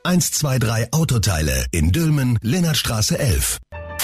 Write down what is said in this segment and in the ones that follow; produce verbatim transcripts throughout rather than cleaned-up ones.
eins zwei drei Autoteile in Dülmen, Lennartstraße elf.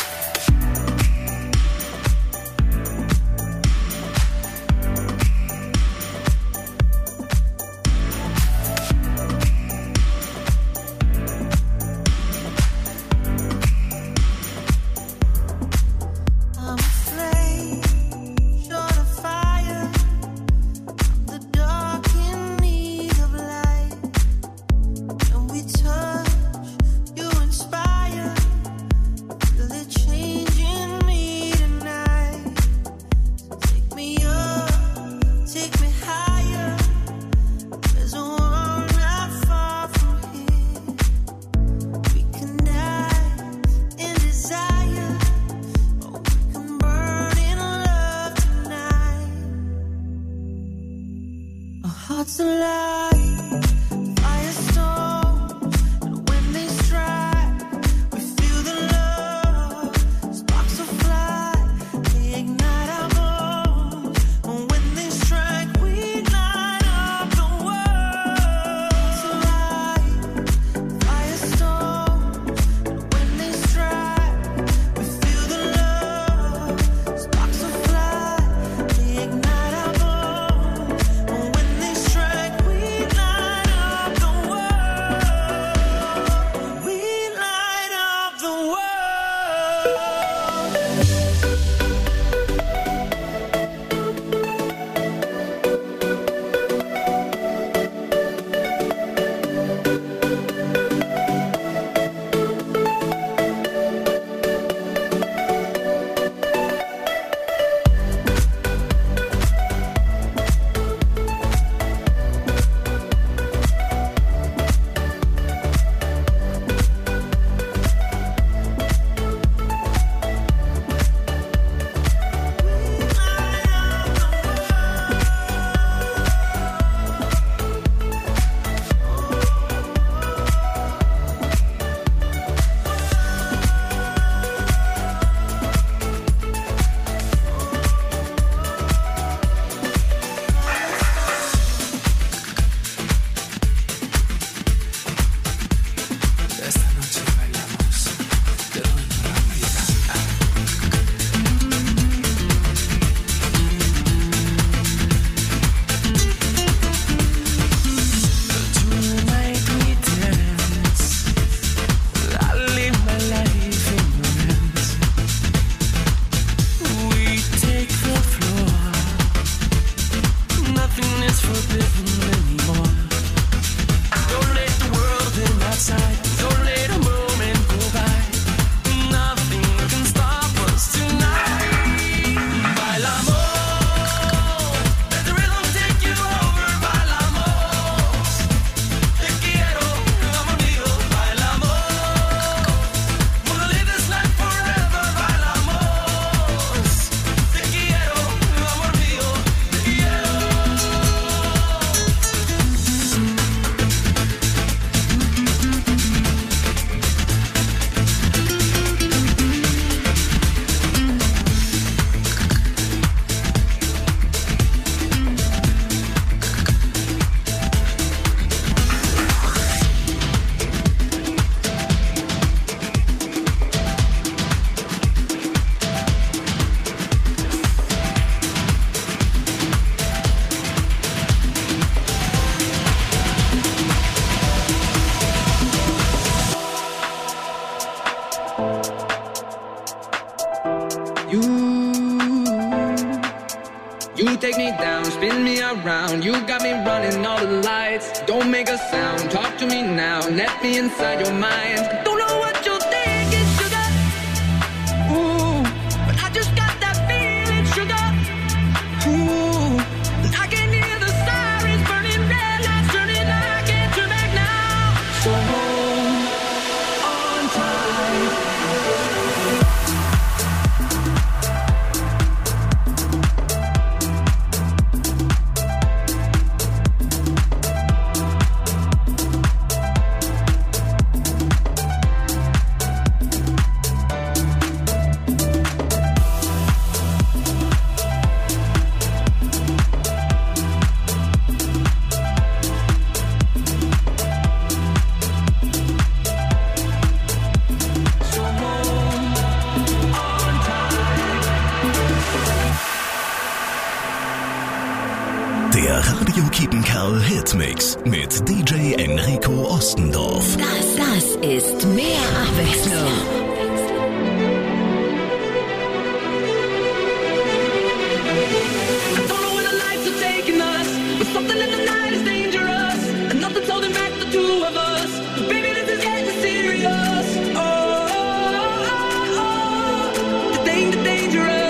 take me down, spin me around. You got me running all the lights. Don't make a sound, talk to me now. Let me inside your mind. Don't know what you're thinking, sugar. Ooh, but I just got that feeling, sugar. Ooh, and I can hear the sirens burning, red lights turning. I can't turn back now. So hold on tight. Kiepenkerl Hitmix mit D J Enrico Ostendorf. Das, das ist mehr Abwechslung. Something in the night is dangerous, and nothing's holding back the two of us. Baby, this is getting serious. Oh, oh, oh, oh. The danger, dangerous.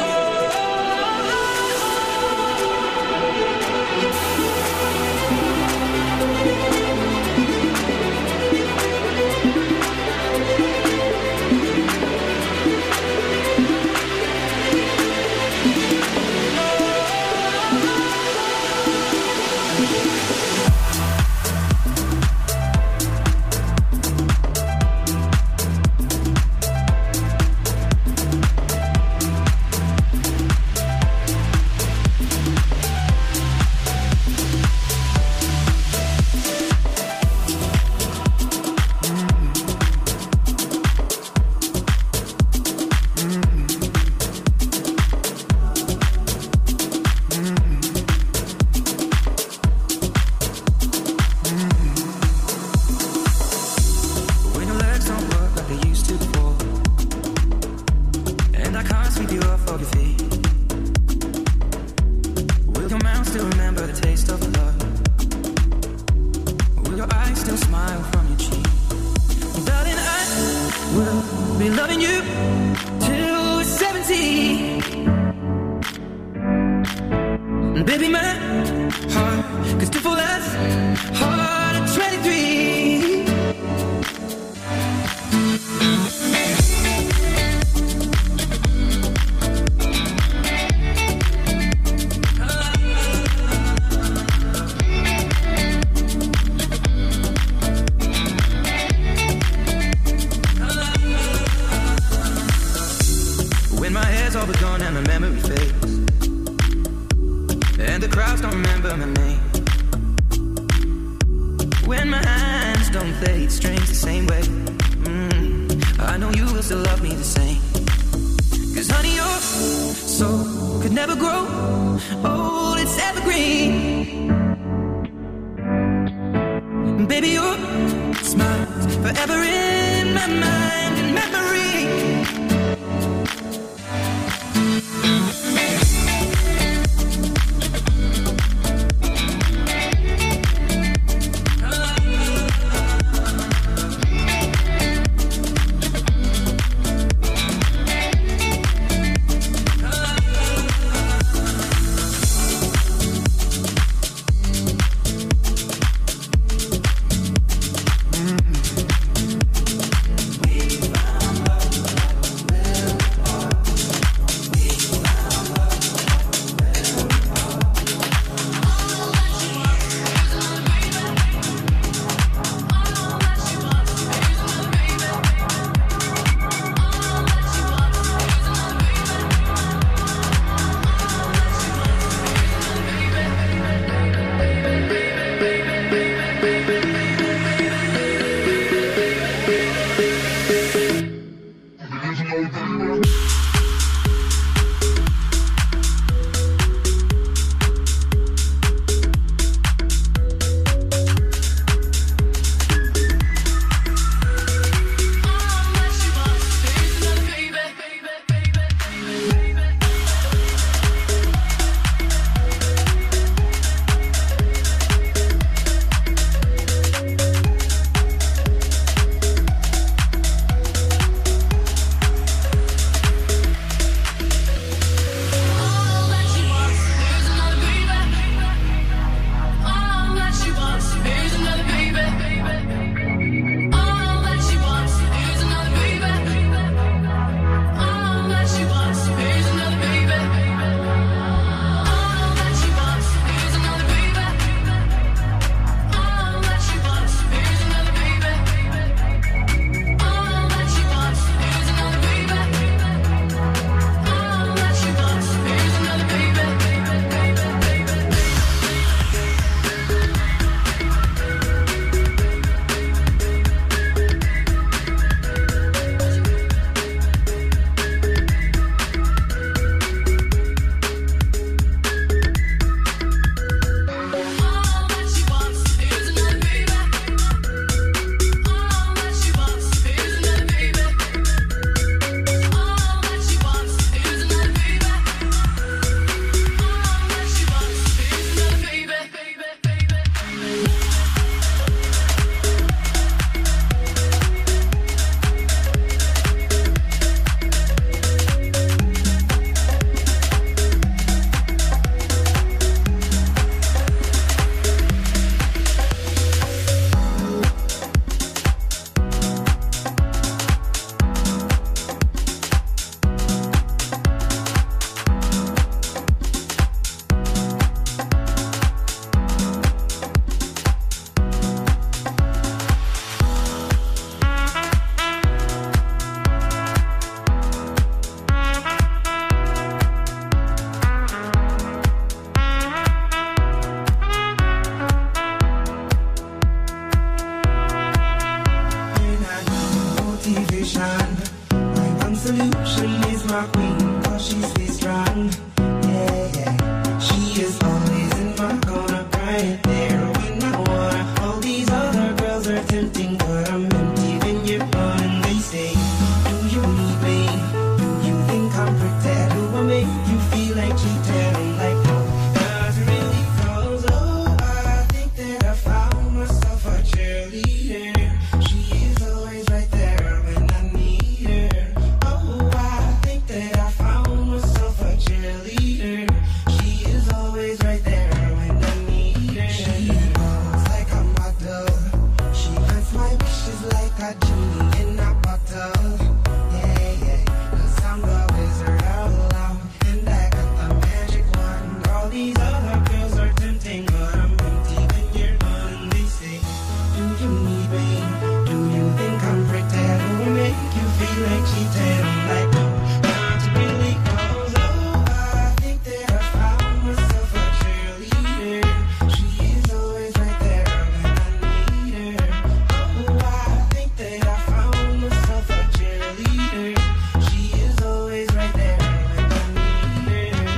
situation. My one solution is my queen, cause she stays strong. Yeah, yeah. She is always in my corner, right there when I wanna. All these other girls are tempting, but I'm empty when you're gone. And they say, do you need me? Do you think I'm pretty? Do I make you feel like cheating? I'm like, no, not really, cause oh, I think that I found myself a cheerleader. She is always right there when I need her. Oh, I think that I found myself a cheerleader. She is always right there when I need her. She walks like a model. She grants my wishes like a genie in a bottle. Yeah, yeah, cause I'm the wizard of love, and I got the magic wand. All these other girls are tempting, but I'm empty when you're gone. And they say, do you need me? Do you think I'm pretty? Do I make you feel like cheating? I'm like, no, not really, cause oh, I think that I found myself a cheerleader. She is always right there when I need her. Oh, I think that I found myself a cheerleader. She is always right there when I need her.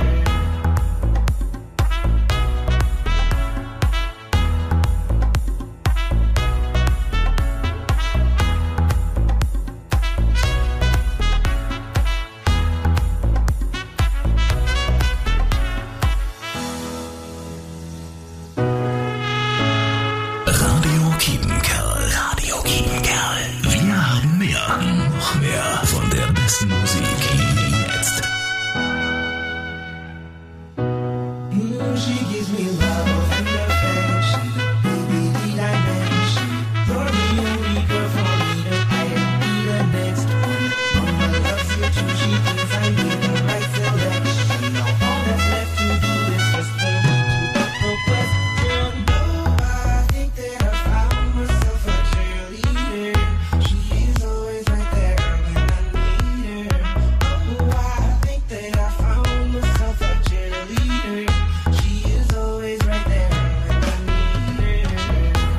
Radio Kiepenkerl. Radio Kiepenkerl. Wir haben mehr. Noch mehr von der besten Musik. Jetzt. Mm, she gives me love and affection, baby, the dimension. You're the only girl for me to I don't be the next one. Mama loves you too, she thinks I made the right selection. Now all that's left to do is just for me to put the question. No, I think that I found myself a cheerleader. She is always right there when I need her. Oh, I think that I found myself a cheerleader. She is always right there when I need her.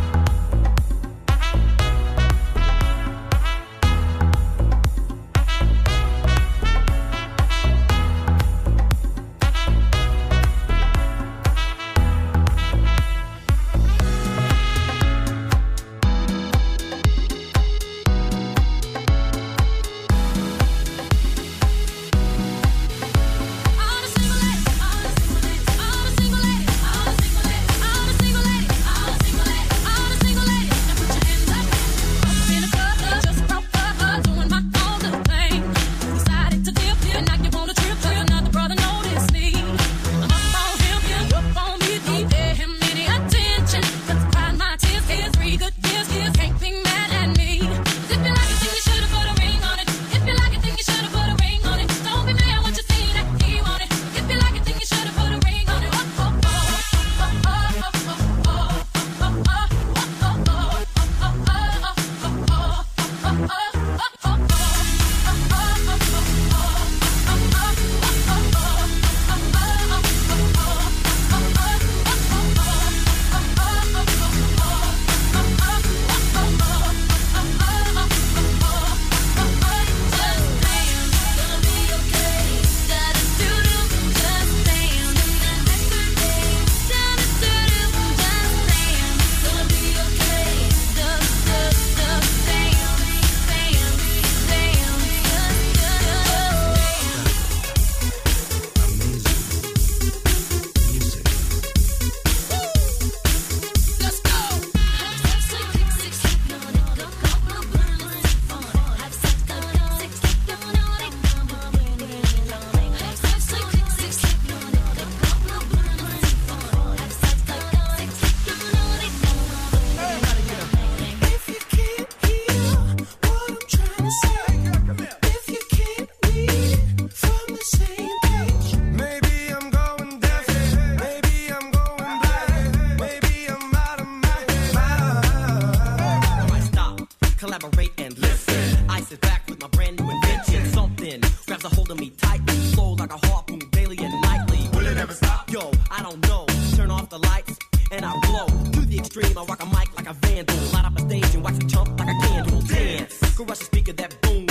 collaborate and listen. I sit back with my brand new invention. Something grabs a hold of me tightly, flow like a harpoon daily and nightly. Will it ever stop? Yo, I don't know. Turn off the lights and I blow to the extreme. I rock a mic like a vandal, light up a stage and wax a chump like a candle. Dance, crush a speaker that boom.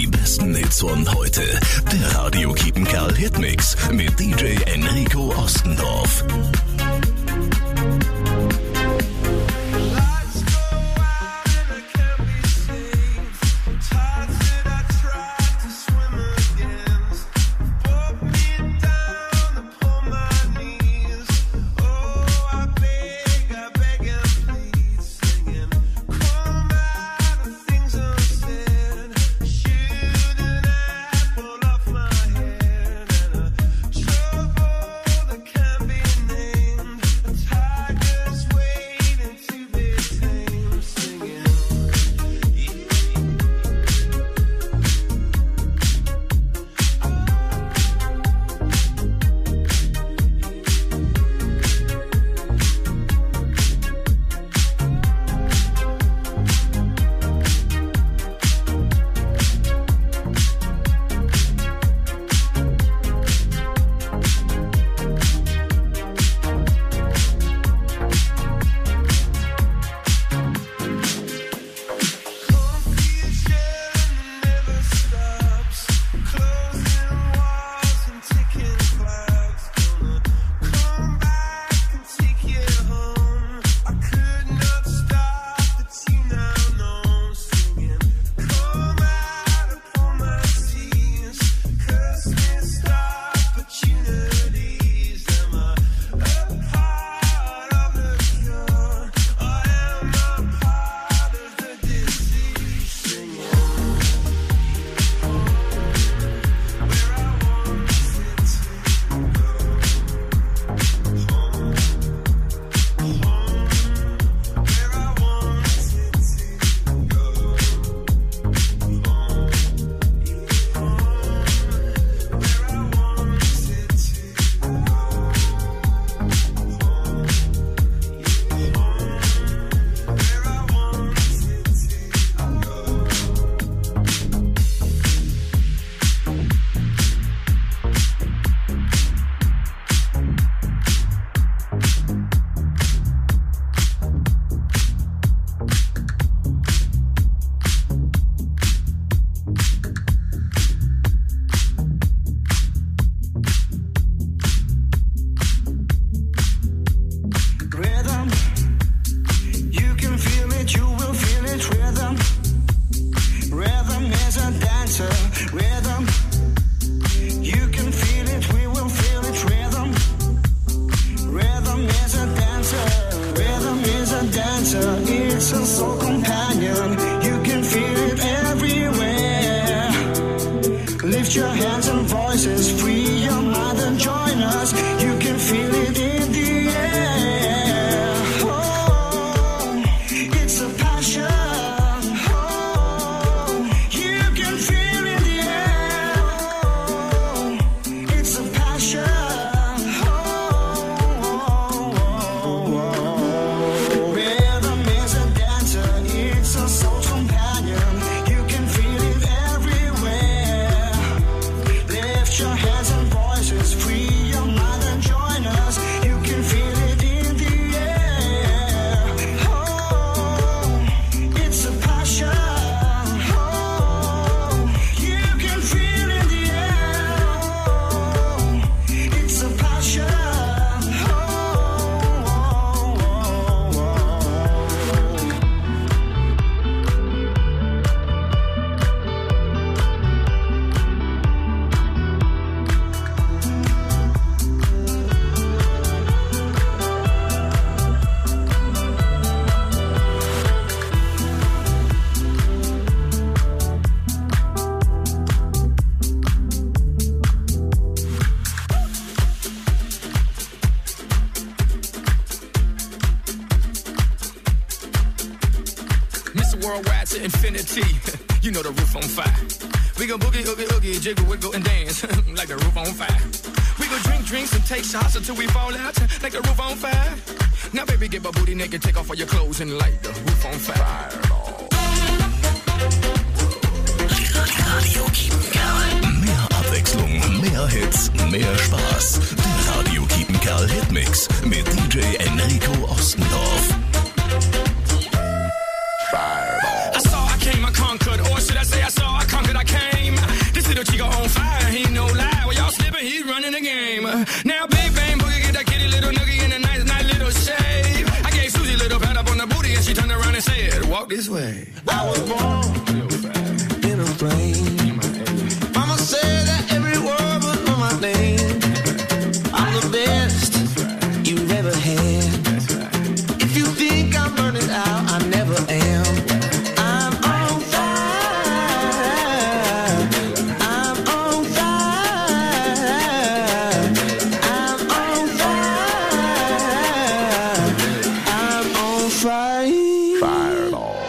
besten Hits von heute. Der Radio Kiepenkerl Hitmix mit D J Enrico Ostendorf. Infinity, you know the roof on fire. We go boogie, oogie, oogie, jiggle, wiggle, and dance like the roof on fire. We go drink drinks and take shots until we fall out like the roof on fire. Now baby, get my booty naked, take off all your clothes and light the roof on fire. Radio Kiepenkerl. Mehr Abwechslung, mehr Hits, mehr Spaß. Der Radio Kiepenkerl Hitmix mit D J Enrico Ostendorf. I saw, I came, I conquered, or should I say I saw, I conquered, I came. I was born in a plane. Mama said that every word was on my name. I'm the best you've ever had. If you think I'm burning out, I never am. I'm on fire. I'm on fire. I'm on fire. I'm on fire. Fire it all.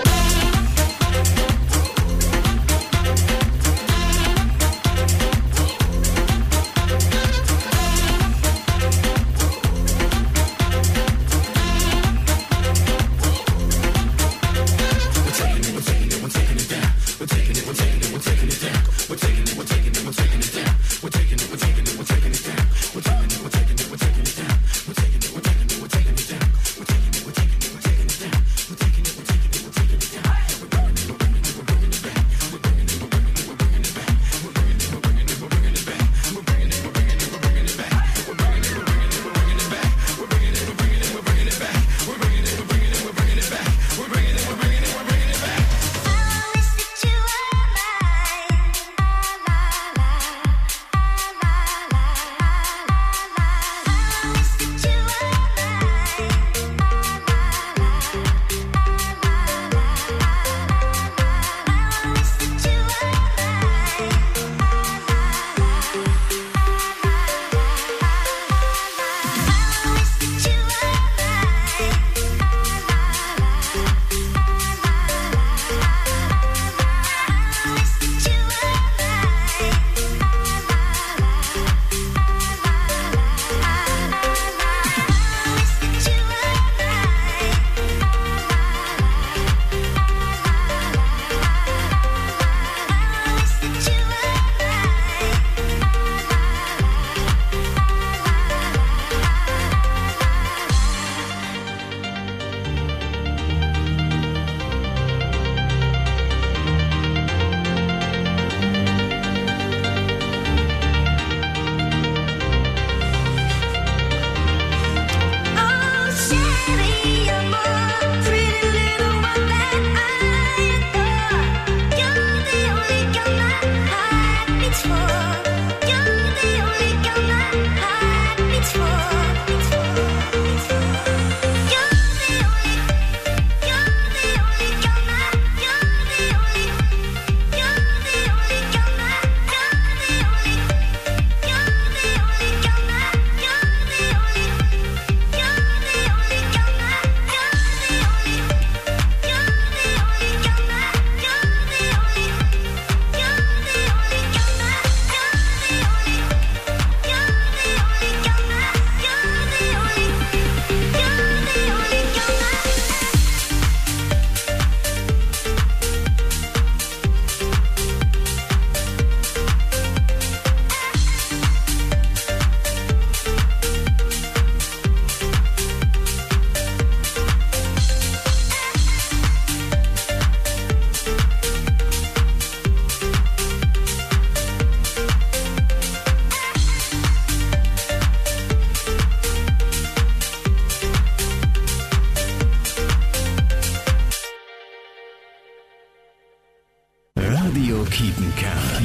Radio Kiepenkerl.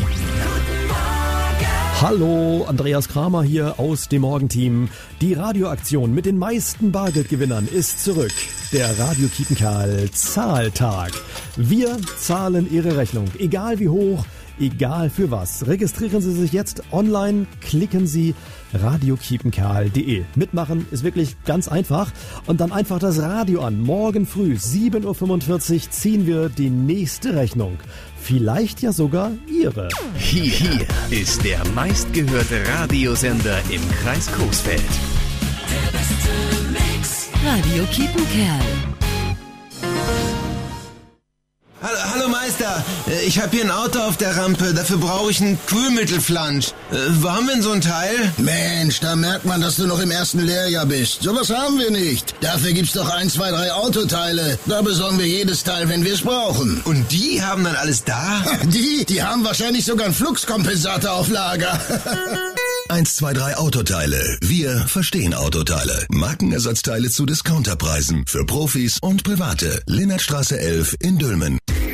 Hallo, Andreas Kramer hier aus dem Morgenteam. Die Radioaktion mit den meisten Bargeldgewinnern ist zurück. Der Radio Kiepenkerl Zahltag. Wir zahlen Ihre Rechnung, egal wie hoch, egal für was. Registrieren Sie sich jetzt online, klicken Sie radio kiepenkerl punkt de. Mitmachen ist wirklich ganz einfach und dann einfach das Radio an. Morgen früh sieben Uhr fünfundvierzig ziehen wir die nächste Rechnung. Vielleicht ja sogar Ihre. Hier, hier ist der meistgehörte Radiosender im Kreis Coesfeld. Der beste Mix. Radio Kiepenkerl. Hallo, hallo Meister, ich habe hier ein Auto auf der Rampe, dafür brauche ich einen Kühlmittelflansch. Wo haben wir denn so ein Teil? Mensch, da merkt man, dass du noch im ersten Lehrjahr bist. Sowas haben wir nicht. Dafür gibt's doch ein, zwei, drei Autoteile. Da besorgen wir jedes Teil, wenn wir es brauchen. Und die haben dann alles da? Die, die haben wahrscheinlich sogar einen Fluxkompensator auf Lager. eins, zwei, drei Autoteile. Wir verstehen Autoteile. Markenersatzteile zu Discounterpreisen. Für Profis und Private. Linnertstraße elf in Dülmen.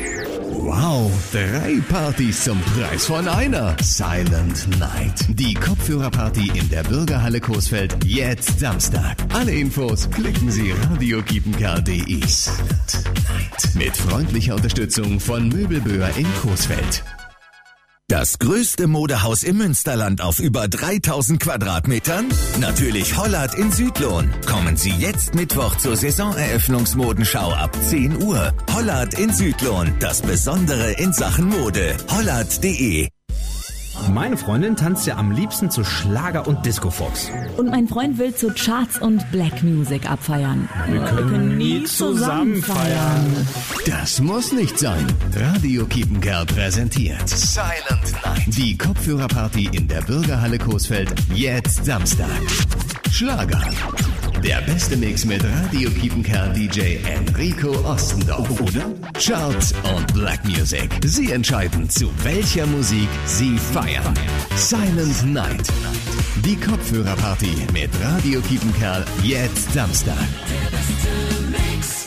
Wow, drei Partys zum Preis von einer. Silent Night. Die Kopfhörerparty in der Bürgerhalle Coesfeld. Jetzt Samstag. Alle Infos klicken Sie radiokiepenkerl punkt de. Silent Night. Mit freundlicher Unterstützung von Möbelböhr in Coesfeld. Das größte Modehaus im Münsterland auf über dreitausend Quadratmetern? Natürlich Hollard in Südlohn. Kommen Sie jetzt Mittwoch zur Saisoneröffnungsmodenschau ab zehn Uhr. Hollard in Südlohn, das Besondere in Sachen Mode. hollard punkt de. Meine Freundin tanzt ja am liebsten zu Schlager und Disco-Fox. Und mein Freund will zu Charts und Black Music abfeiern. Wir können, Wir können nie zusammen feiern. Das muss nicht sein. Radio Kiepenkerl präsentiert Silent Night. Die Kopfhörerparty in der Bürgerhalle Coesfeld. Jetzt Samstag. Schlager. Der beste Mix mit Radio Kiepenkerl D J Enrico Ostendorf. Oder Charts und Black Music. Sie entscheiden, zu welcher Musik Sie feiern. Silent Night. Die Kopfhörerparty mit Radio Kiepenkerl. Jetzt Samstag. Der beste Mix.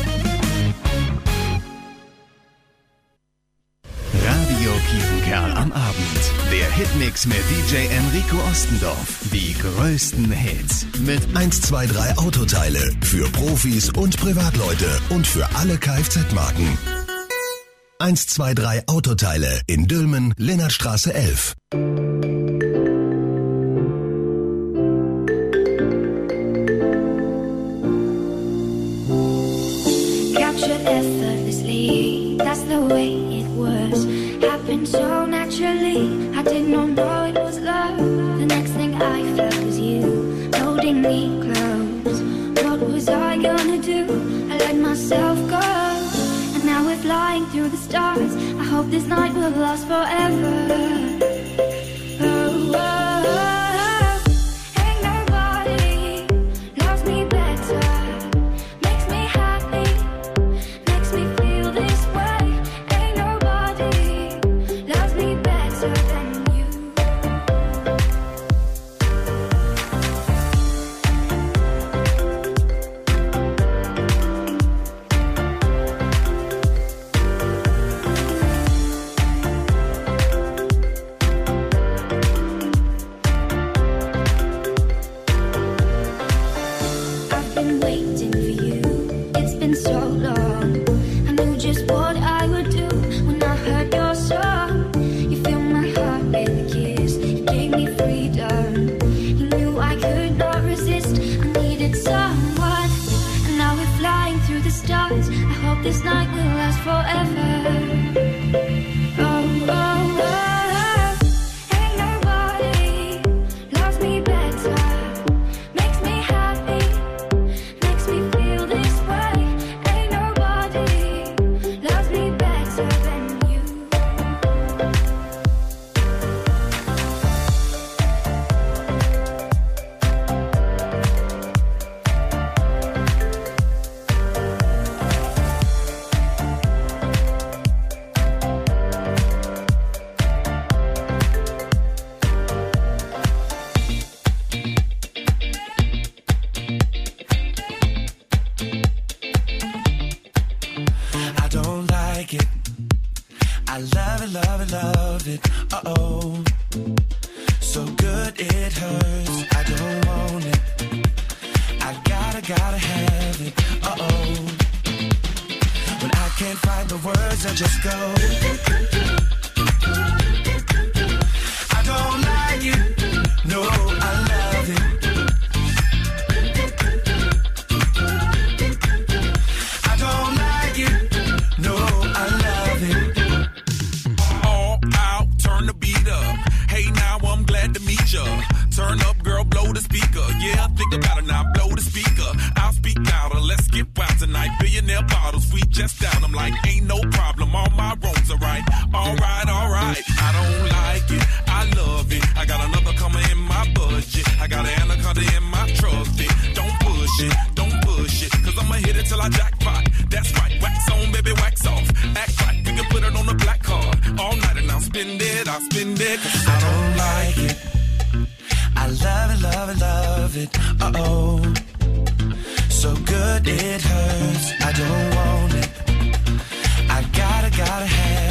Radio Kiepenkerl am Abend. Der Hitmix mit D J Enrico Ostendorf. Die größten Hits. Mit eins zwei drei Autoteile. Für Profis und Privatleute. Und für alle Kfz-Marken. eins zwei drei Autoteile in Dülmen, Lennartstraße elf. Captured effortlessly, that's the way it was. Happened so naturally, I did not know it was love. The next thing I felt was you, holding me close. What was I gonna do? I let myself go. Now we're flying through the stars. I hope this night will last forever. Oh, oh, oh. Ain't nobody loves me better. Makes me happy, makes me feel this way. Ain't nobody loves me better than you. This night will last forever. Oh, oh, oh. Ain't nobody loves me better. Makes me happy, makes me feel this way. Ain't nobody loves me better than you. it hurts. I don't want it. I gotta, gotta have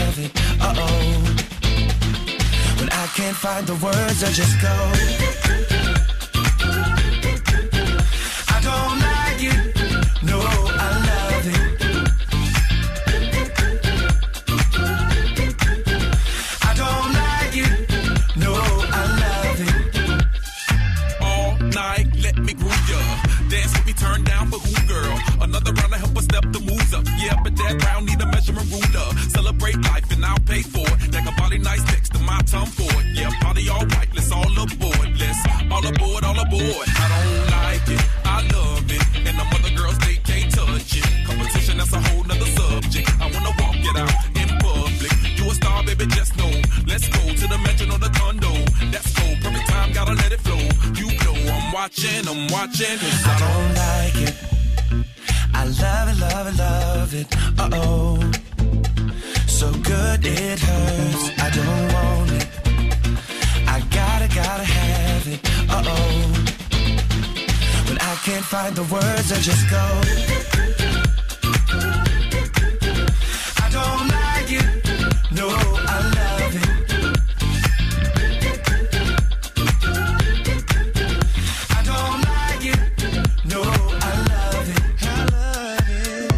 Uh-oh. When I can't find the words, I just go. I don't like it, no, I love it. I don't like it, no, I love it. All night, let me groove ya. Dance with me, turn down for who, girl? Another round to help us step the moves up. Yeah, but that round need a measurement ruler. Celebrate life and I'll pay for it. Like a body nice next to my tongue for it. Yeah, party all right, let's all aboard. Let's all aboard, all aboard. I don't like it, I love it. And them other girls, they can't touch it. Competition, that's a whole nother subject. I wanna walk it out in public. You a star, baby, just know. Let's go to the mansion or the condo. That's cool, perfect time, gotta let it flow. You know I'm watching, I'm watching. I don't like it. I love it, love it, love it. Uh-oh. So good it hurts. I don't want it. I gotta, gotta have it. Uh-oh. When I can't find the words, I just go. I don't like it. No, I love it. I don't like it. No, I love it. I love it.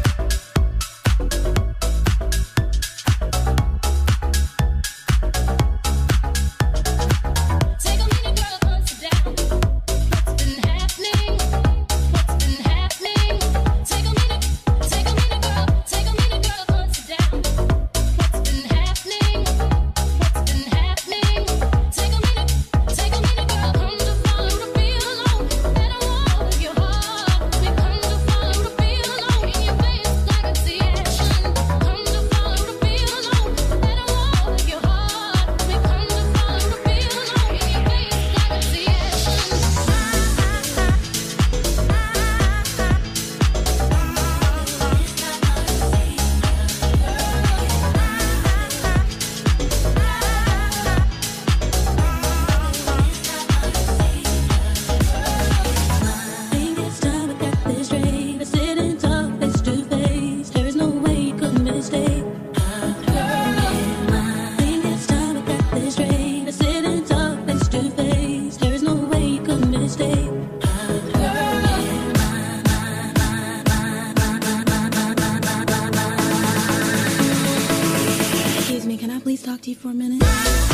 Take a minute, girl, and sit down. What's been happening? What's been happening? Take a minute, take a minute, girl, take a minute, girl, and sit down. What's been happening? What's been happening? Take a minute, take a minute, girl, come to follow the feel alone. Let her walk with your heart. We come to follow the feel alone. In your face, like I see action. Come to follow the feel alone. Let her walk with your heart. We come to follow the feel alone. In your face, like I see think it's time we got this straight. Let's sit and talk face to face. There is no way you could mistake. Think it's time we got this straight. Let's sit and talk face to face. There is no way you could mistake. Excuse me, can I please talk to you for a minute?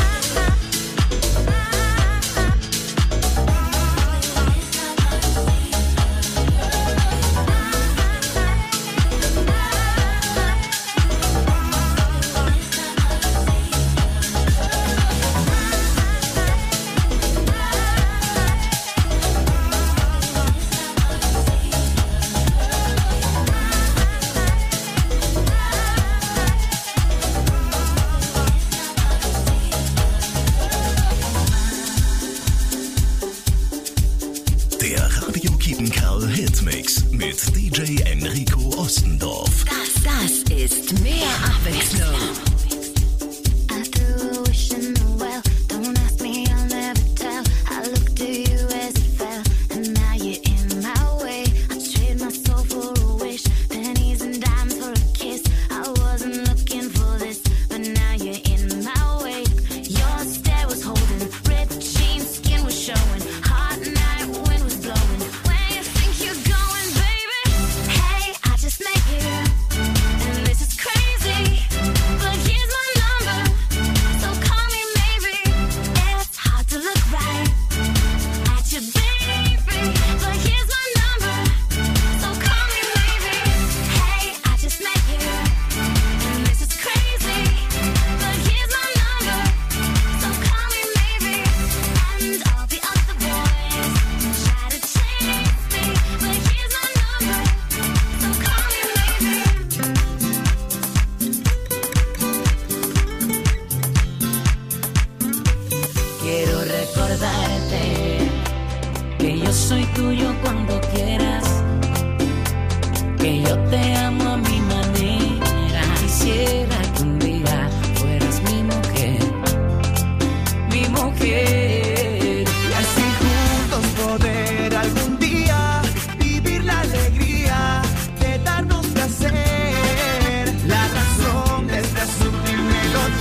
Der Radio Kiepenkerl Hitmix mit D J Enrico Ostendorf. Das, das ist mehr Abwechslung. I threw a wish in the well. Don't ask me, I'll never tell. I looked at you as it fell, and now you're in my way. I trade my soul for a wish, pennies and dimes for a kiss. I wasn't looking for this, but now you're in my way. Your stare was holding, ripped jeans, skin was showing. Hot night, wind was blowing. Where you think you're going, baby? Hey, I just met you, and this is crazy. But here's my number, so call me maybe. It's hard to look right at you, baby. But here's my number, so call me maybe. Hey, I just met you, and this is crazy. But here's my number, so call me maybe. And all the other boys try to chase me, but here's my number, so call me maybe. Quiero recordarte que yo soy tuyo cuando quieras, que yo te amo a mi manera. Quisiera que un día fueras mi mujer, mi mujer. Y así juntos poder algún día vivir la alegría de darnos placer. La razón de esta sutil melodía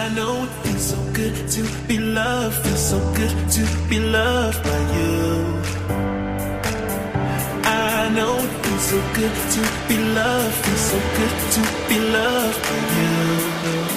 I know it feels so good to be loved, feels so good to be loved by you. I know it feels so good to be loved, feels so good to be loved by you.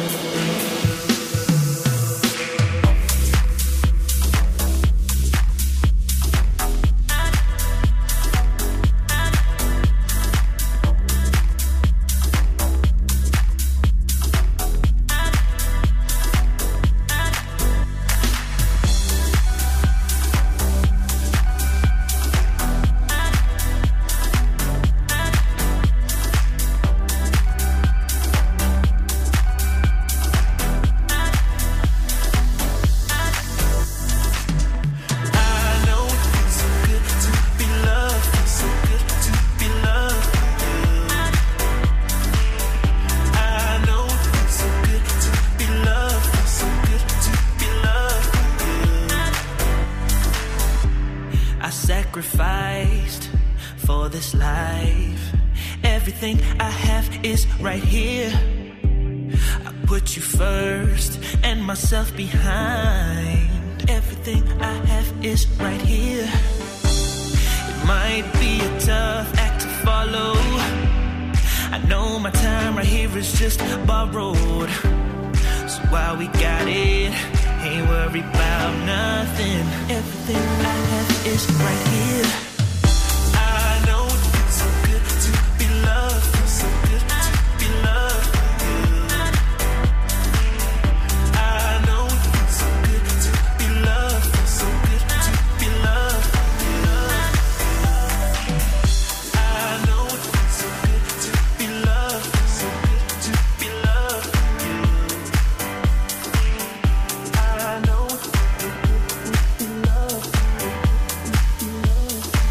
Sacrificed for this life. Everything I have is right here. I put you first and myself behind. Everything I have is right here. It might be a tough act to follow. I know my time right here is just borrowed. So while we got it, ain't worried about nothing. Everything I have is right here. I know it feels so good to be loved, feels so good to be loved by you. I know it feels so good to be loved, feels so good to be loved by you. I know it feels so good to be loved, feels so good to be loved by you. I know it feels so good to be loved.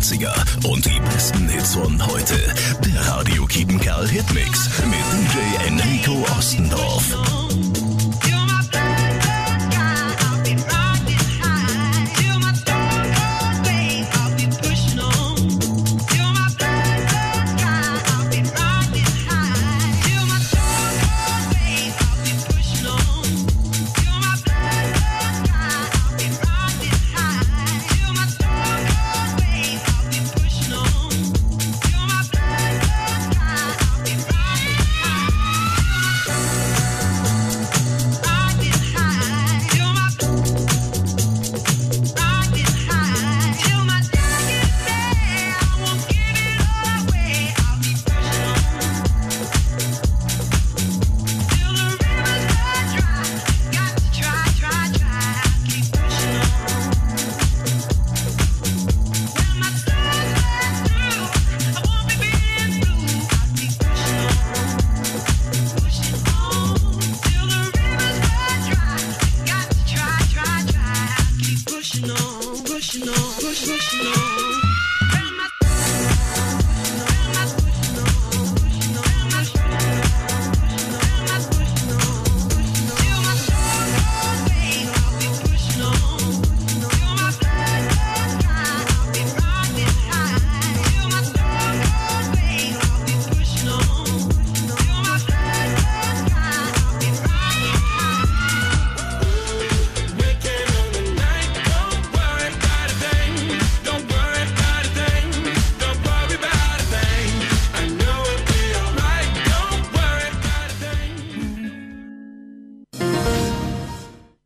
neunziger und die besten Hits von heute. Der Radio Kiepenkerl Hitmix mit D J Enrico Ostendorf.